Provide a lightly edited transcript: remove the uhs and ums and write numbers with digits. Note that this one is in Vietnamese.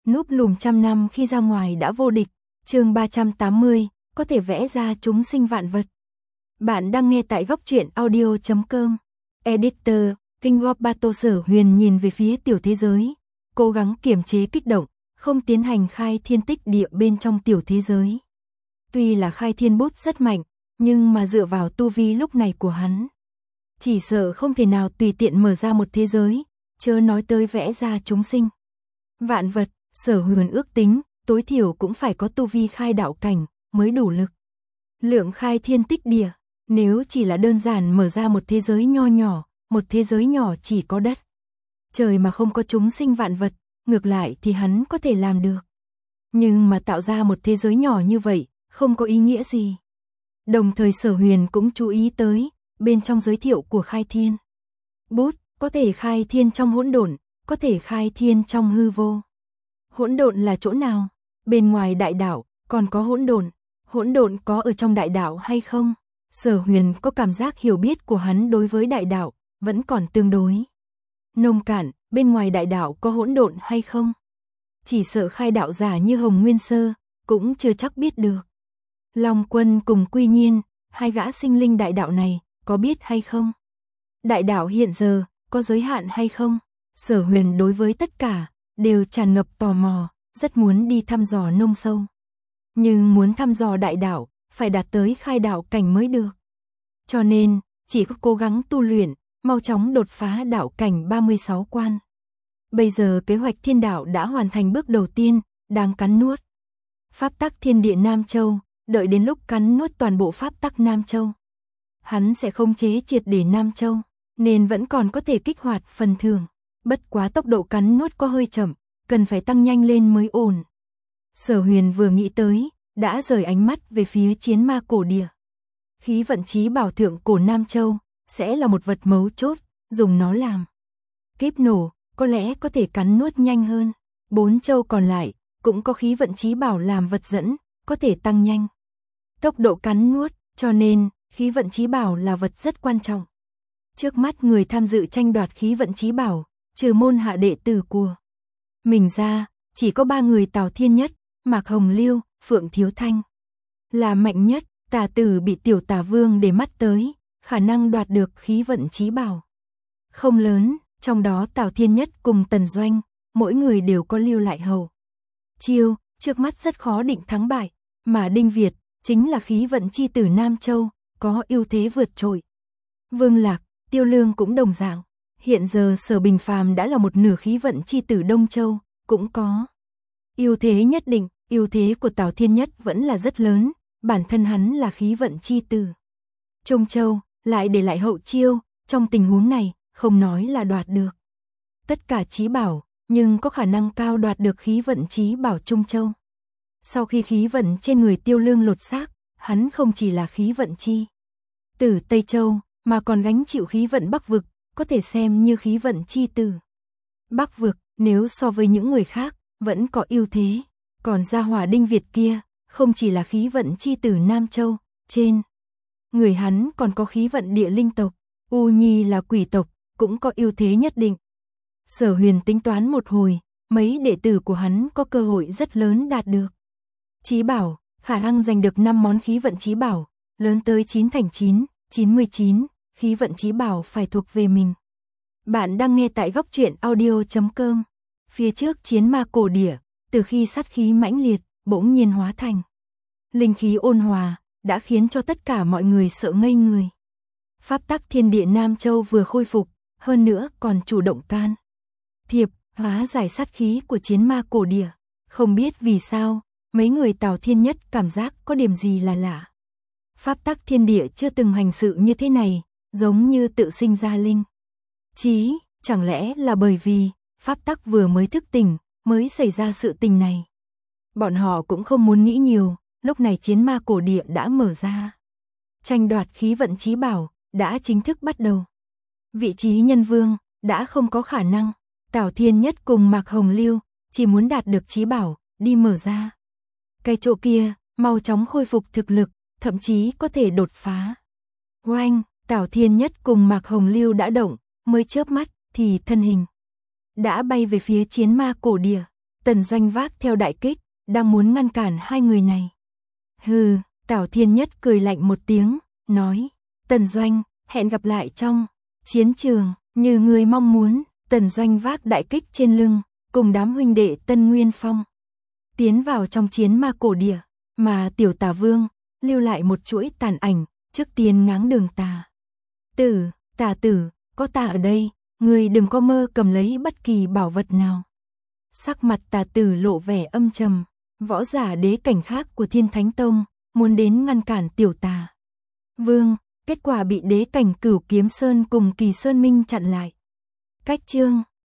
Núp lùm trăm năm khi ra ngoài đã vô địch. Chương 380, có thể vẽ ra chúng sinh vạn vật. Bạn đang nghe tại góc truyện audio.com. Editor, King of Battle. Sở Huyền nhìn về phía tiểu thế giới, cố gắng kiềm chế kích động, không tiến hành khai thiên tích địa bên trong tiểu thế giới. Tuy là khai thiên bút rất mạnh, nhưng mà dựa vào tu vi lúc này của hắn, chỉ sợ không thể nào tùy tiện mở ra một thế giới, chớ nói tới vẽ ra chúng sinh vạn vật. Sở Huyền ước tính, tối thiểu cũng phải có tu vi khai đạo cảnh mới đủ lực lượng khai thiên tích địa. Nếu chỉ là đơn giản mở ra một thế giới nho nhỏ, một thế giới nhỏ chỉ có đất trời mà không có chúng sinh vạn vật, ngược lại thì hắn có thể làm được. Nhưng mà tạo ra một thế giới nhỏ như vậy, không có ý nghĩa gì. Đồng thời Sở Huyền cũng chú ý tới, bên trong giới thiệu của khai thiên bút, có thể khai thiên trong hỗn độn, có thể khai thiên trong hư vô. Hỗn độn là chỗ nào? Bên ngoài đại đạo còn có hỗn độn. Hỗn độn có ở trong đại đạo hay không? Sở Huyền có cảm giác hiểu biết của hắn đối với đại đạo vẫn còn tương đối nông cạn. Bên ngoài đại đạo có hỗn độn hay không? Chỉ sợ khai đạo giả như Hồng Nguyên Sơ cũng chưa chắc biết được. Long Quân cùng Quy Nhiên, hai gã sinh linh đại đạo này có biết hay không? Đại đạo hiện giờ có giới hạn hay không? Sở Huyền đối với tất cả đều tràn ngập tò mò, rất muốn đi thăm dò nông sâu. Nhưng muốn thăm dò đại đạo, phải đạt tới khai đạo cảnh mới được. Cho nên, chỉ có cố gắng tu luyện, mau chóng đột phá đạo cảnh 36 quan. Bây giờ kế hoạch thiên đạo đã hoàn thành bước đầu tiên, đang cắn nuốt pháp tắc thiên địa Nam Châu, đợi đến lúc cắn nuốt toàn bộ pháp tắc Nam Châu, hắn sẽ khống chế triệt để Nam Châu, nên vẫn còn có thể kích hoạt phần thưởng. Bất quá tốc độ cắn nuốt có hơi chậm, cần phải tăng nhanh lên mới ổn. Sở Huyền vừa nghĩ tới, đã rời ánh mắt về phía chiến ma cổ địa. Khí vận chí bảo thượng cổ Nam Châu sẽ là một vật mấu chốt, dùng nó làm kiếp nổ, có lẽ có thể cắn nuốt nhanh hơn. 4 châu còn lại cũng có khí vận chí bảo làm vật dẫn, có thể tăng nhanh tốc độ cắn nuốt, cho nên khí vận chí bảo là vật rất quan trọng. Trước mắt người tham dự tranh đoạt khí vận chí bảo, trừ môn hạ đệ tử của mình ra, chỉ có 3 người Tào Thiên Nhất, Mạc Hồng Liêu, Phượng Thiếu Thanh là mạnh nhất. Tà Tử bị tiểu Tà Vương để mắt tới, khả năng đoạt được khí vận chí bảo không lớn, trong đó Tào Thiên Nhất cùng Tần Doanh, mỗi người đều có lưu lại hầu chiêu, trước mắt rất khó định thắng bại, mà Đinh Việt chính là khí vận chi tử Nam Châu, có ưu thế vượt trội. Vương Lạc, Tiêu Lương cũng đồng dạng. Hiện giờ Sở Bình Phàm đã là một nửa khí vận chi tử Đông Châu, cũng có ưu thế nhất định. Ưu thế của Tào Thiên Nhất vẫn là rất lớn, bản thân hắn là khí vận chi tử Trung Châu, lại để lại hậu chiêu, trong tình huống này, không nói là đoạt được tất cả chí bảo, nhưng có khả năng cao đoạt được khí vận chí bảo Trung Châu. Sau khi khí vận trên người Tiêu Lương lột xác, hắn không chỉ là khí vận chi tử Tây Châu, mà còn gánh chịu khí vận Bắc vực, có thể xem như khí vận chi tử Bắc vực. Nếu so với những người khác, vẫn có ưu thế. Còn gia hỏa Đinh Việt kia, không chỉ là khí vận chi tử Nam Châu, trên người hắn còn có khí vận địa linh tộc, U Nhi là quỷ tộc, cũng có ưu thế nhất định. Sở Huyền tính toán một hồi, mấy đệ tử của hắn có cơ hội rất lớn đạt được chí bảo, khả năng giành được 5 món khí vận chí bảo, lớn tới 9 thành 9, 99, khí vận chí bảo phải thuộc về mình. Bạn đang nghe tại góc truyện audio.com. Phía trước chiến ma cổ địa, từ khi sát khí mãnh liệt, bỗng nhiên hóa thành linh khí ôn hòa, đã khiến cho tất cả mọi người sợ ngây người. Pháp tắc thiên địa Nam Châu vừa khôi phục, hơn nữa còn chủ động can thiệp, hóa giải sát khí của chiến ma cổ địa. Không biết vì sao, mấy người Tào Thiên Nhất cảm giác có điểm gì là lạ. Pháp tắc thiên địa chưa từng hành sự như thế này, giống như tự sinh ra linh trí, chẳng lẽ là bởi vì pháp tắc vừa mới thức tỉnh, mới xảy ra sự tình này. Bọn họ cũng không muốn nghĩ nhiều, lúc này chiến ma cổ địa đã mở ra. Tranh đoạt khí vận chí bảo đã chính thức bắt đầu. Vị trí nhân vương đã không có khả năng. Tào Thiên Nhất cùng Mạc Hồng Liêu chỉ muốn đạt được chí bảo, đi mở ra cái chỗ kia, mau chóng khôi phục thực lực, thậm chí có thể đột phá. Oanh, Tào Thiên Nhất cùng Mạc Hồng Liêu đã động, mới chớp mắt thì thân hình đã bay về phía chiến ma cổ địa. Tần Doanh vác theo đại kích, đang muốn ngăn cản hai người này. Hừ, Tào Thiên Nhất cười lạnh một tiếng, nói, Tần Doanh, hẹn gặp lại trong chiến trường, như người mong muốn. Tần Doanh vác đại kích trên lưng, cùng đám huynh đệ Tân Nguyên Phong tiến vào trong chiến ma cổ địa, mà tiểu Tà Vương lưu lại một chuỗi tàn ảnh, trước tiên ngáng đường Tà tử, có ta ở đây, người đừng có mơ cầm lấy bất kỳ bảo vật nào. Sắc mặt Tà tử lộ vẻ âm trầm, võ giả đế cảnh khác của Thiên Thánh Tông muốn đến ngăn cản tiểu Tà Vương, kết quả bị đế cảnh Cửu Kiếm Sơn cùng Kỳ Sơn Minh chặn lại. Cách chương